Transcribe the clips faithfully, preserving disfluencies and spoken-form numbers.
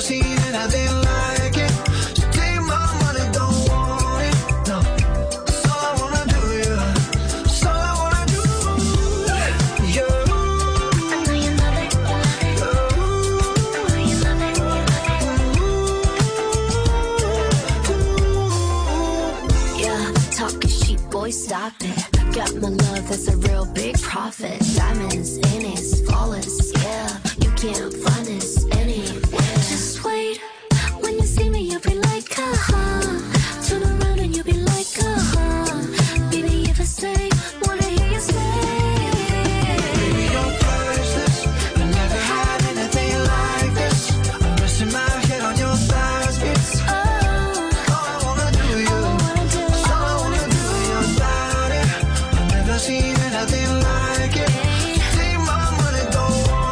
seen anything like it. So take my money, don't want it. No, that's all I wanna do, yeah. That's all I wanna do, yeah. I know you love it, love it. I know you love it, love it. Yeah, talking cheap, boy, stop it. Got my love, that's a real big profit. Diamonds in it, flawless, yeah. You can't find this anywhere. Just wait, when you see me, you'll be like, uh-huh. Turn around and you'll be like, uh-huh. Baby, if I say, wanna hear you say. Baby, you're priceless. I never had anything like this. I'm resting my head on your thighs, bitch. Oh, All I wanna do, all I yeah. wanna do, That's all I wanna do, your body. I've never seen anything like it. Take my money, don't want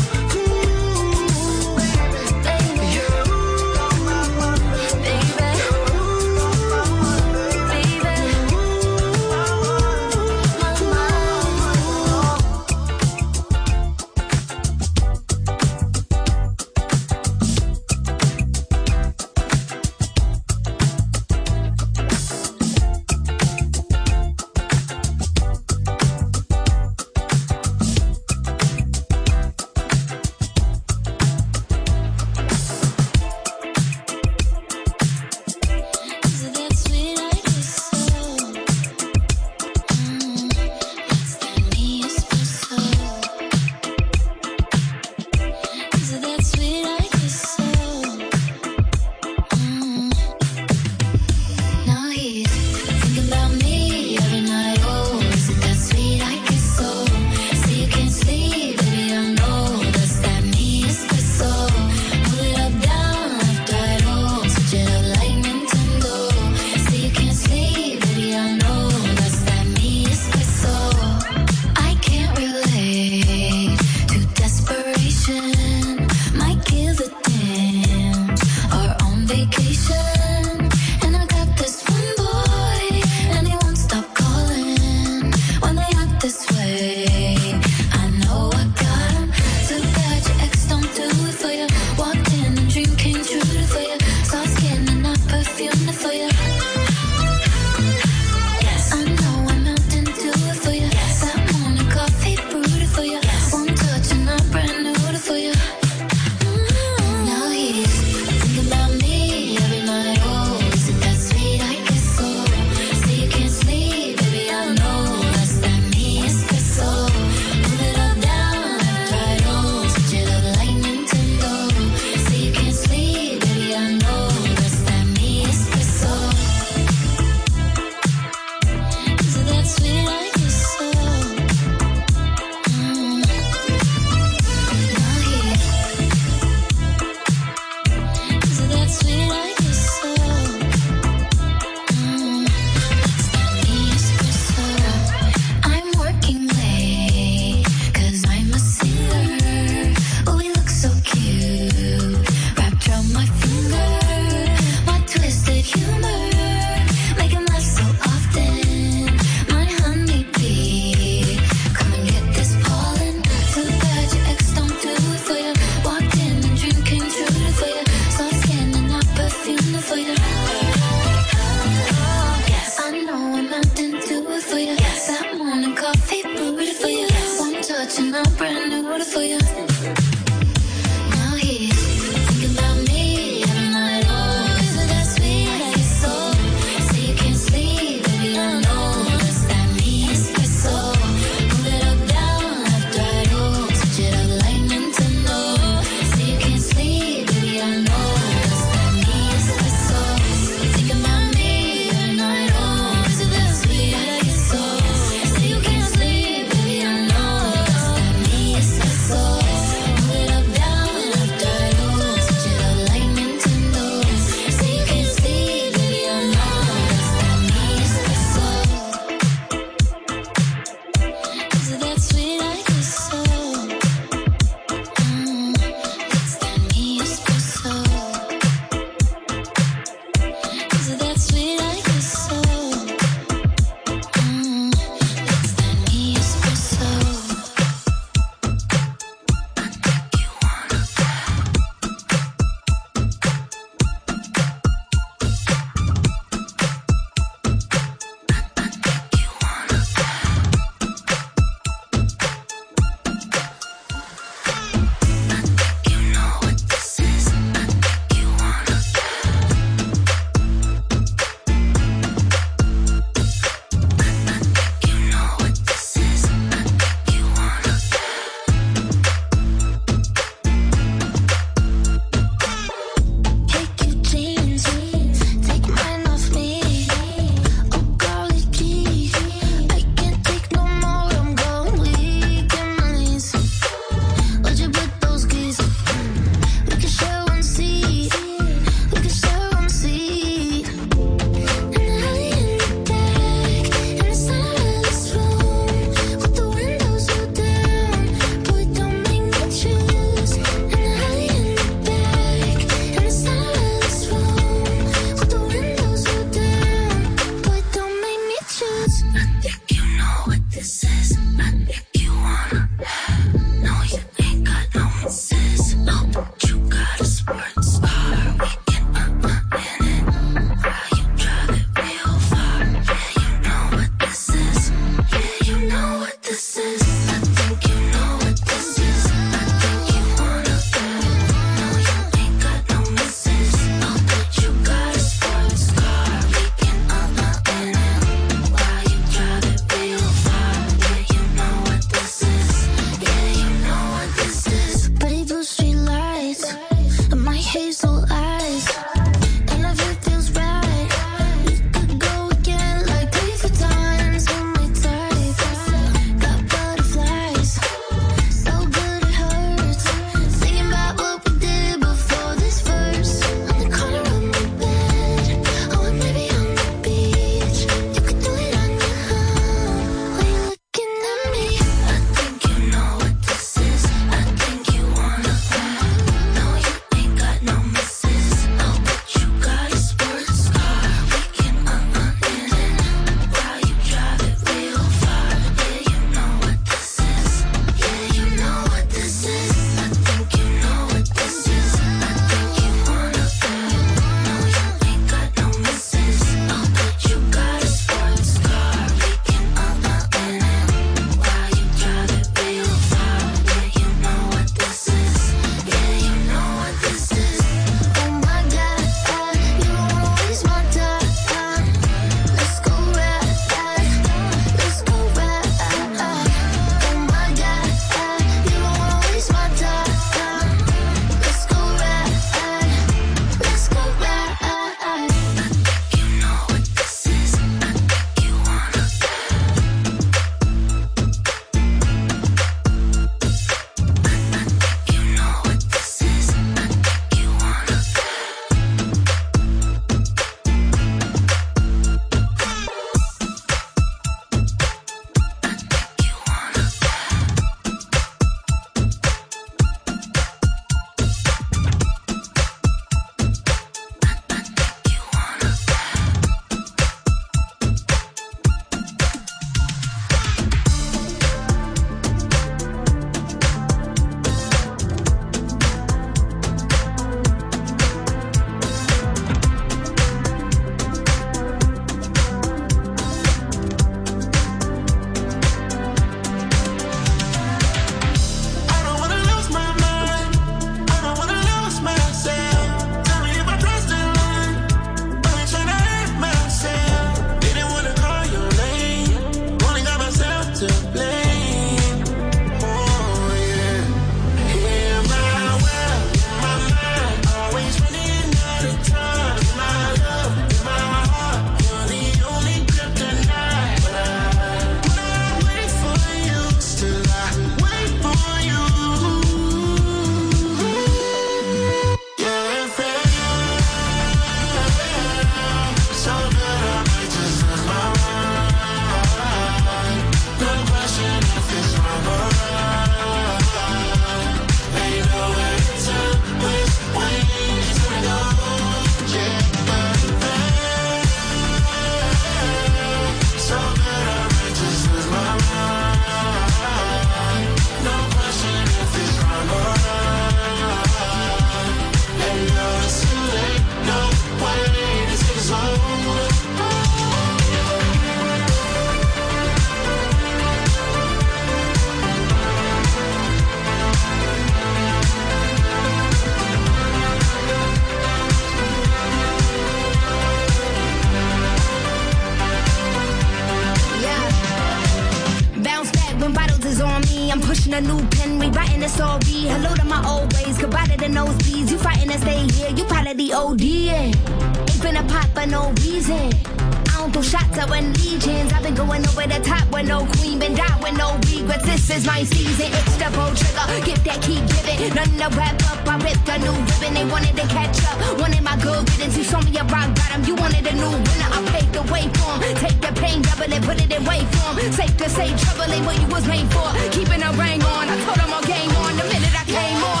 pushing a new pen, rewriting the story. Hello to my old ways, goodbye to the nosebleeds. You fighting to stay here, you part of the O D. Ain't finna pop for no reason. I don't throw shots, I win legions. I've been going over the top with no queen, been down with no regrets. This is my season, it's the pro trigger. Get that, keep giving. Nothing to wrap up, I ripped a new ribbon. They wanted to catch up, wanted my good riddance. You saw me a rock bottom, you wanted a new winner. I paved the way for 'em. Take the pain, double it, put it in way for 'em. Safe to say, trouble ain't what you was made for. Keeping a ring on, I told them all game on the minute I came on.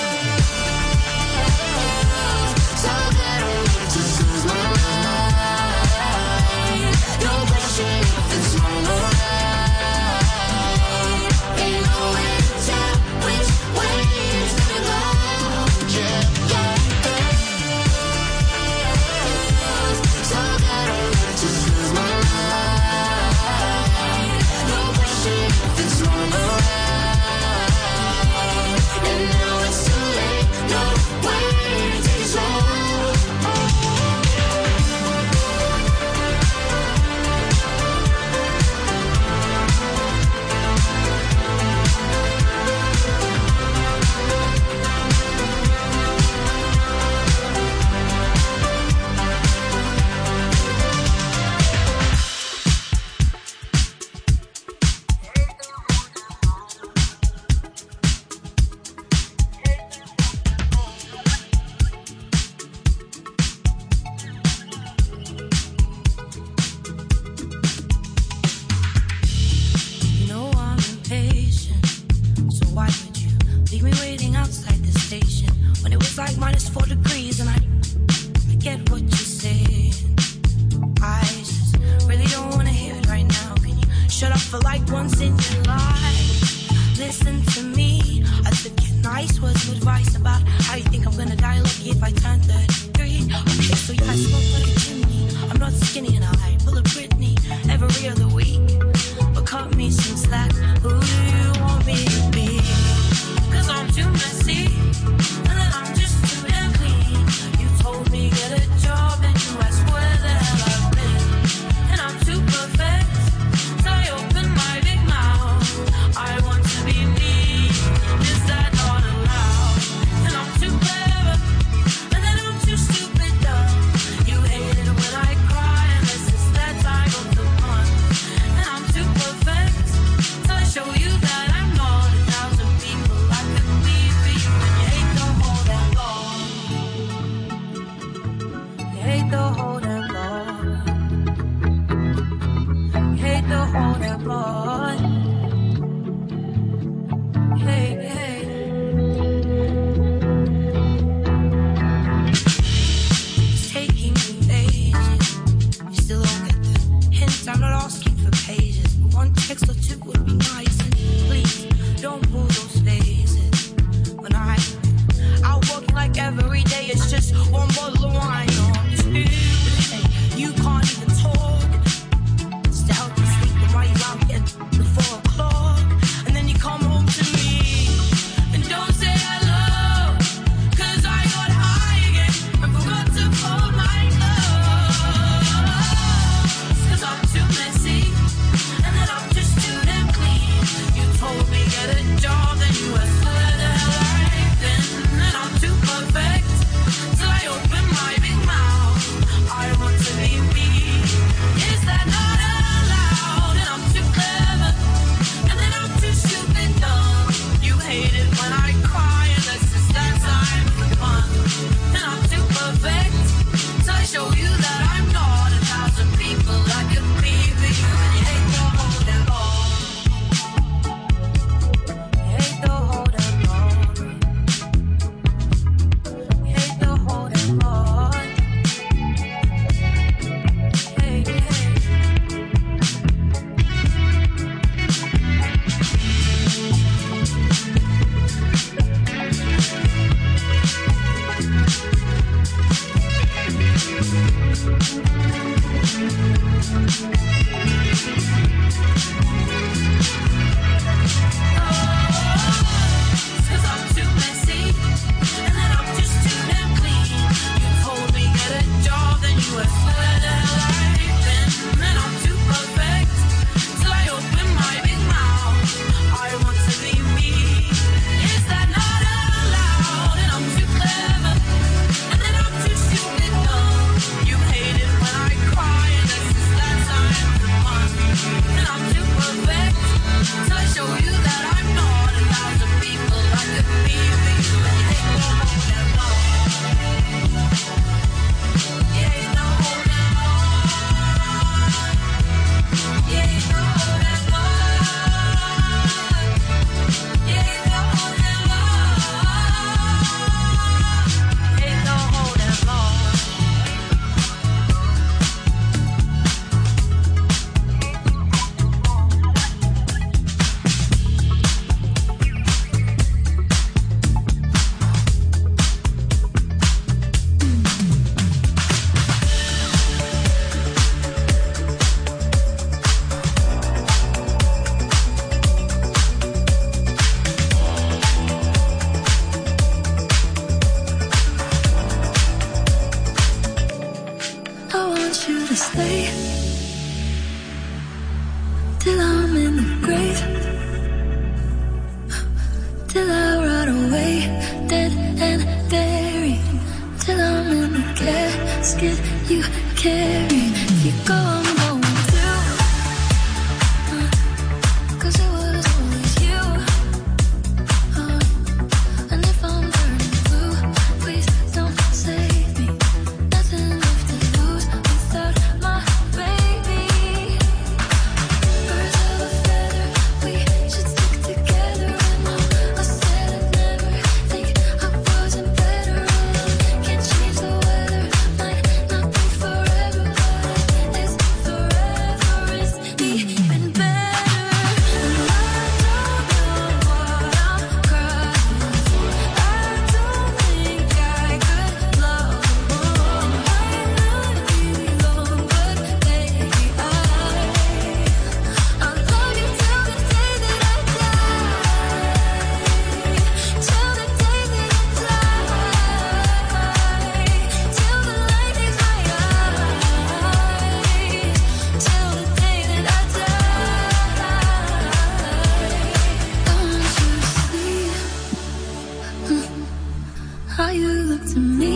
So that I need to lose my mind. No question if it's wrong or right. Ain't no way to tell which way it's gonna go. Yeah, yeah. So that I need to lose my mind. No question if it's wrong or right. And now it's too late. No way to take it slow. You know I'm impatient, so why would you leave me waiting outside the station when it was like minus four degrees and I, I get what you're saying. I just really don't want to hear it right now. Can you shut up for like once in your life? Listen to me. I said get nice was some advice about how you think I'm gonna die lucky if I turn thirty-three. Okay, so yeah, I smoke like a chimney. I'm not skinny and I pull a Britney every other week. But cut me some slack. Who do you want me to be? Cause I'm too messy, and then I'm just too damn clean. You told me get a job and you asked where the hell I've been. And I'm too perfect, so I open my big mouth. I want to be me, is that not allowed? And I'm too clever, and then I'm too stupid dumb. You hate it when I cry, and this is that time of the month. And I'm too perfect, so I show you that I'm not a thousand people I could be for you. And you hate the whole damn long. You hate the whole damn long. You hate the whole damn long. Hey, hey. It's taking me ages. You still don't get the hint. I'm not asking for pages, but one text or two would be nice. And please don't pull those faces. When I out working like every day, it's just one bottle of wine or two. Hey, you can't even talk. Stay out to sleep and why you out getting the four o'clock, and then you come home to me and don't say hello. Cause I got high again and forgot to fold my clothes. Cause I'm too messy, and then I'm just too damn clean. You told me get a job, then you asked where the hell I've been. And I'm too perfect, so I open my big mouth. I want to be me, is that not allowed? And I'm too clever, and then I'm too stupid dumb. You hate it when I cry, and this is that time of the month. And I'm too perfect, so I show you that I'm not a thousand people I could be for you. And you hate the whole damn long. You hate the whole damn long. You hate the whole damn long. Hey, hey. Cause I'm too messy, and then I'm just too damn clean. You told me get a job, then you asked where the hell I've been. And I'm too perfect, so I open my big mouth. I want to be stay till I'm in the grave, till I rot away, dead and buried, till I'm in the casket you carry. If you go, I'm going through, uh, 'cause it was always you, uh, and if I'm burning blue, please don't save me. Nothing left to lose without my baby. Birds of a feather, we should stick together. And I said I'd never think I wasn't better. Can't change the weather, might not be forever, but it's forever is even better. And I don't know what I'm crying for. I don't think I could love more. Might not be long, but baby, I I'll love you till the day that I die, till the day that I die, till the light is my eyes, till the day that I die. I want you to see how you look to me.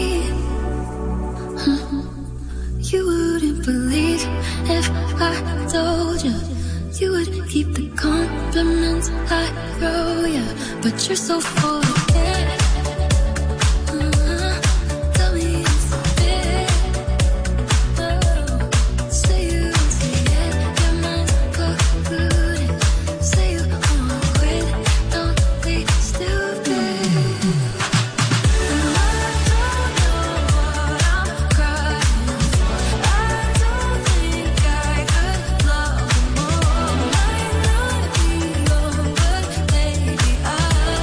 You wouldn't believe if I told you. You would keep the compliments I throw you, but you're so full of it. Uh-huh. Tell me it's a bit. Oh. Say you won't say it, your mind's polluted. Say you won't quit, don't be stupid. And I don't know what I'm crying for. I don't think I could love more. Might not be long, but baby, I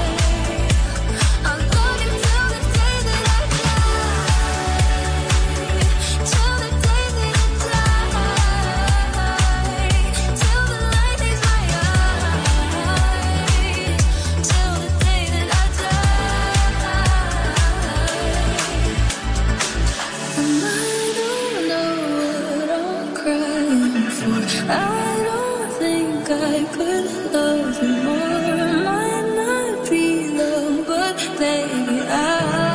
I'll love you till the day that I die, till the day that I die, till the light is my eyes, till the day that I die. And I don't know what I'm crying for. I don't think I could love you more. Might not be long, but baby, I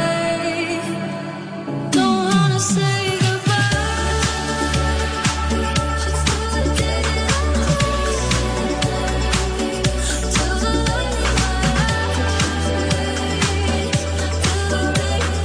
don't wanna say goodbye. Just till the day that I die, till the light is my eyes, till the day I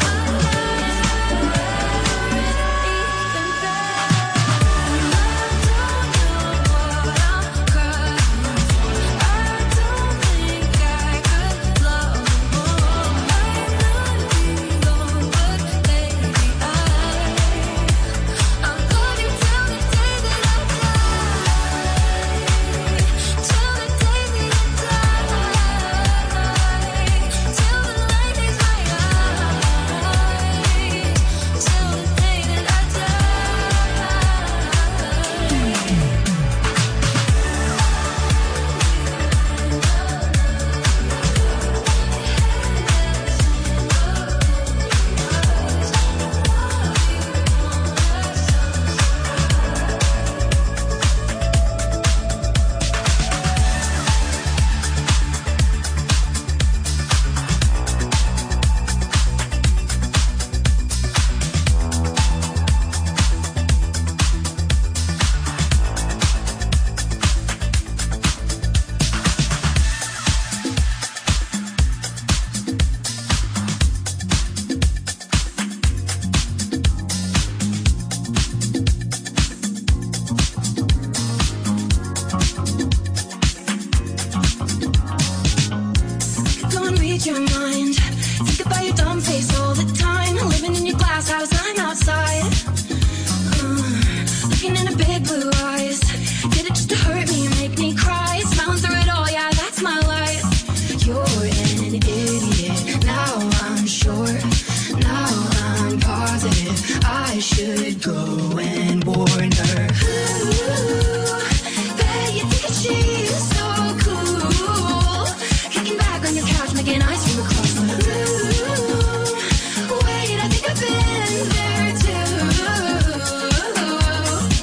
go and read your mind. Think about your dumb face all the time. Living in your glass house, I'm outside. Uh, looking into big blue eyes. Did it just to hurt me and make me cry? Smiling through it all, yeah, that's my life. You're an idiot. Now I'm sure. Now I'm positive. I should go and warn her. Ooh, bet you think she's so cool. Kicking back on your couch, making ice cream across the room. Wait, I think I've been there too.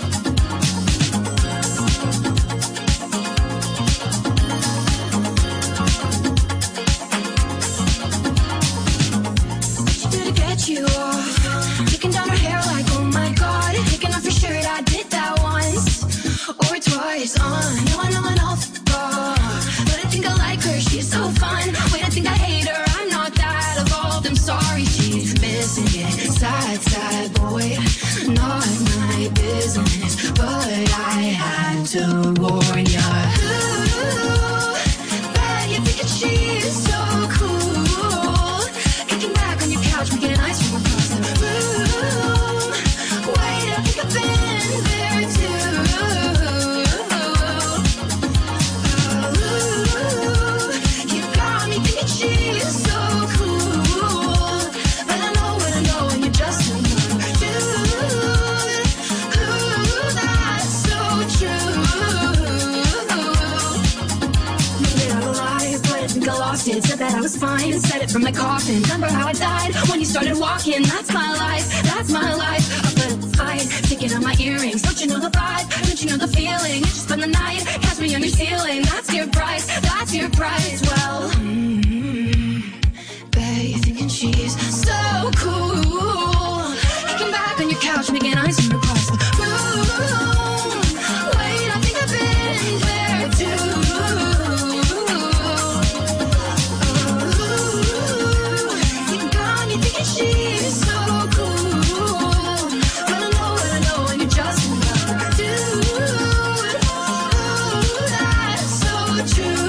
wait, not my business, but I had to warn ya. Ooh, bet you think that she's so cool. Kicking back on your couch, making ice from across the room. Wait, I think I've been there too. Ooh, you got me thinking she's so cool. But I know what I know, and you're just another dude. Ooh, that's so true. Maybe I lied, but I think I lost it. Said that I was fine and said it from my coffin. Remember how I died when you started walking? That's my life, that's my life. Up the fight, sticking on my earrings. Don't you know the vibe? Don't you know the feeling? You just spend the night, catch me on your ceiling. That's your price, that's your price. Well, mm-hmm. Bet you're thinking she's so cool. Kicking back on your couch, making ice from across the room. Wait, I think I've been there too. Ooh, you got me thinking she's so cool. But I know what I know, and you're just another dude. Ooh, that's so true.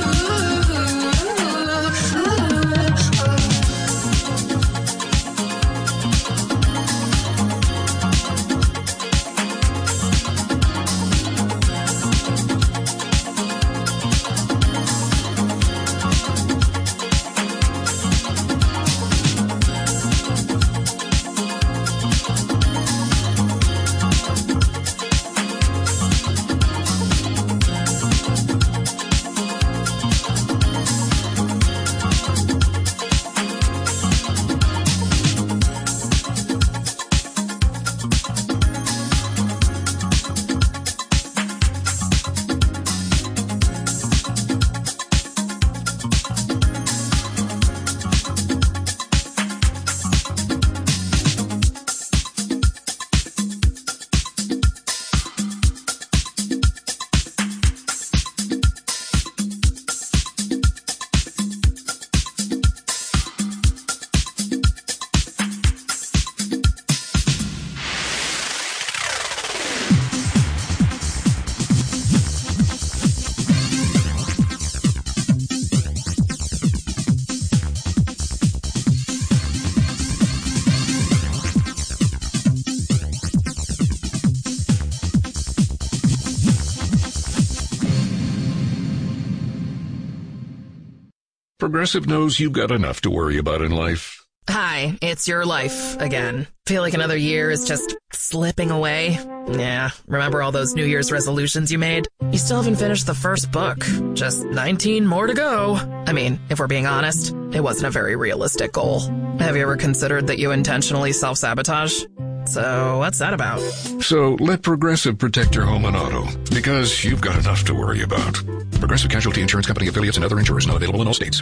Progressive knows you've got enough to worry about in life. Hi, it's your life again. Feel like another year is just slipping away? Yeah, remember all those New Year's resolutions you made? You still haven't finished the first book. Just nineteen more to go. I mean, if we're being honest, it wasn't a very realistic goal. Have you ever considered that you intentionally self-sabotage? So what's that about? So let Progressive protect your home and auto, because you've got enough to worry about. Progressive Casualty Insurance Company affiliates and other insurers not available in all states.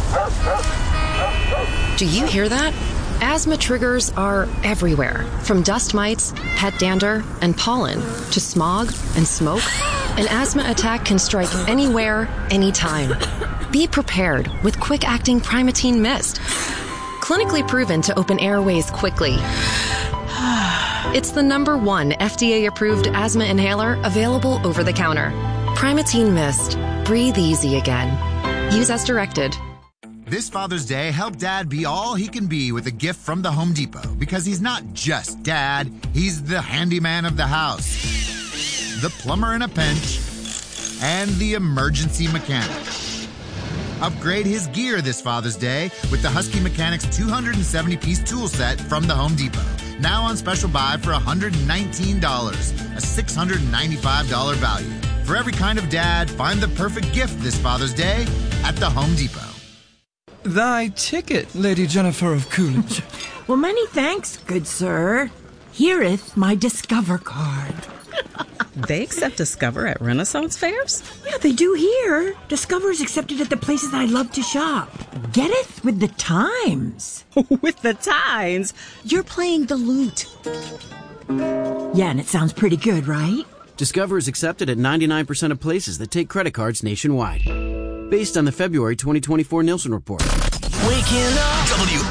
Do you hear that? Asthma triggers are everywhere, from dust mites, pet dander, and pollen, to smog and smoke. An asthma attack can strike anywhere, anytime. Be prepared with quick-acting Primatene Mist. Clinically proven to open airways quickly. It's the number one F D A-approved asthma inhaler available over the counter. Primatene Mist. Breathe easy again. Use as directed. This Father's Day, help Dad be all he can be with a gift from the Home Depot, because he's not just Dad, he's the handyman of the house, the plumber in a pinch, and the emergency mechanic. Upgrade his gear this Father's Day with the Husky Mechanics two hundred seventy piece tool set from the Home Depot. Now on special buy for one hundred nineteen dollars, a six hundred ninety-five dollars value. For every kind of dad, find the perfect gift this Father's Day at the Home Depot. Thy ticket, Lady Jennifer of Coolidge. Well, many thanks, good sir. Hereeth my Discover card. They accept Discover at Renaissance fairs? Yeah, they do here. Discover is accepted at the places I love to shop. Getteth with the times. With the times? You're playing the lute. Yeah, and it sounds pretty good, right? Discover is accepted at ninety-nine percent of places that take credit cards nationwide. Based on the February twenty twenty-four Nielsen report. Waking up. W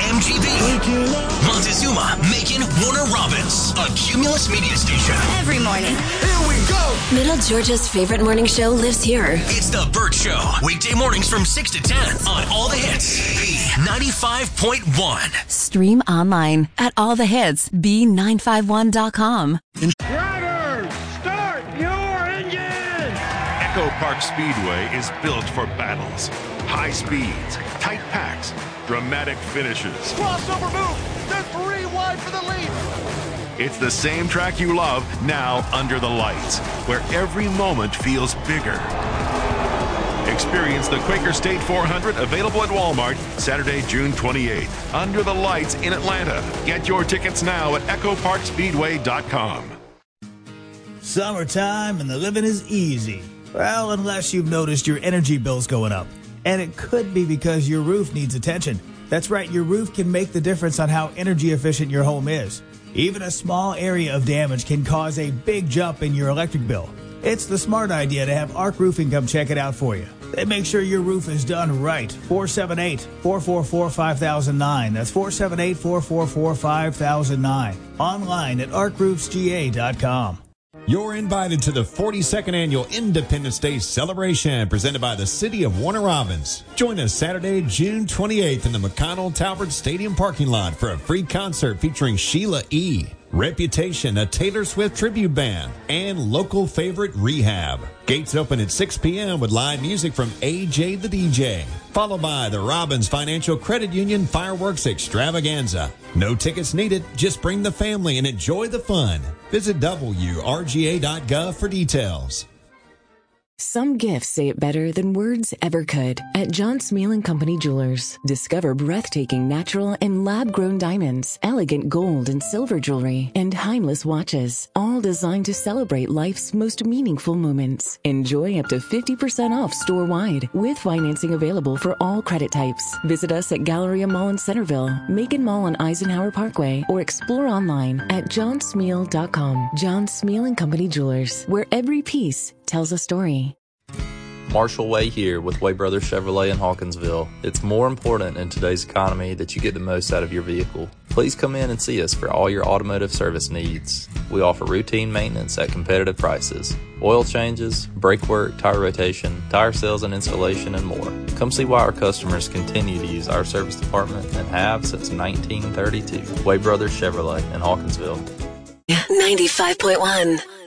M G B. Montezuma making Warner Robins a Cumulus media station. Every morning. Here we go. Middle Georgia's favorite morning show lives here. It's The Burt Show. Weekday mornings from six to ten on All the Hits. B ninety-five point one. Stream online at all the hits b nine five one dot com. Drivers, start your engine! Echo Park Speedway is built for battles. High speeds, tight packs, dramatic finishes. Crossover move! They're three wide for the lead! It's the same track you love, now under the lights, where every moment feels bigger. Experience the Quaker State four hundred, available at Walmart Saturday, June twenty-eighth. Under the lights in Atlanta. Get your tickets now at echo park speedway dot com. Summertime and the living is easy. Well, unless you've noticed your energy bills going up. And it could be because your roof needs attention. That's right, your roof can make the difference on how energy efficient your home is. Even a small area of damage can cause a big jump in your electric bill. It's the smart idea to have Arc Roofing come check it out for you. They make sure your roof is done right. four seven eight, four four four, five thousand nine. That's four seven eight, four four four, five thousand nine. Online at arc roofs g a dot com. You're invited to the forty-second Annual Independence Day celebration presented by the City of Warner Robins. Join us Saturday, June twenty-eighth in the McConnell Talbert Stadium parking lot for a free concert featuring Sheila E., Reputation, a Taylor Swift tribute band, and local favorite Rehab. Gates open at six p.m. with live music from A J the D J, followed by the Robbins Financial Credit Union Fireworks Extravaganza. No tickets needed, just bring the family and enjoy the fun. Visit w r g a dot gov for details. Some gifts say it better than words ever could. At John Smeal and Company Jewelers, discover breathtaking natural and lab-grown diamonds, elegant gold and silver jewelry, and timeless watches, all designed to celebrate life's most meaningful moments. Enjoy up to fifty percent off store-wide, with financing available for all credit types. Visit us at Galleria Mall in Centerville, Macon Mall on Eisenhower Parkway, or explore online at john smeal dot com. John Smeal and Company Jewelers, where every piece tells a story. Marshall Way here with Way Brothers Chevrolet in Hawkinsville. It's more important in today's economy that you get the most out of your vehicle. Please come in and see us for all your automotive service needs. We offer routine maintenance at competitive prices, oil changes, brake work, tire rotation, tire sales and installation, and more. Come see why our customers continue to use our service department and have since nineteen thirty-two. Way Brothers Chevrolet in Hawkinsville. ninety-five point one.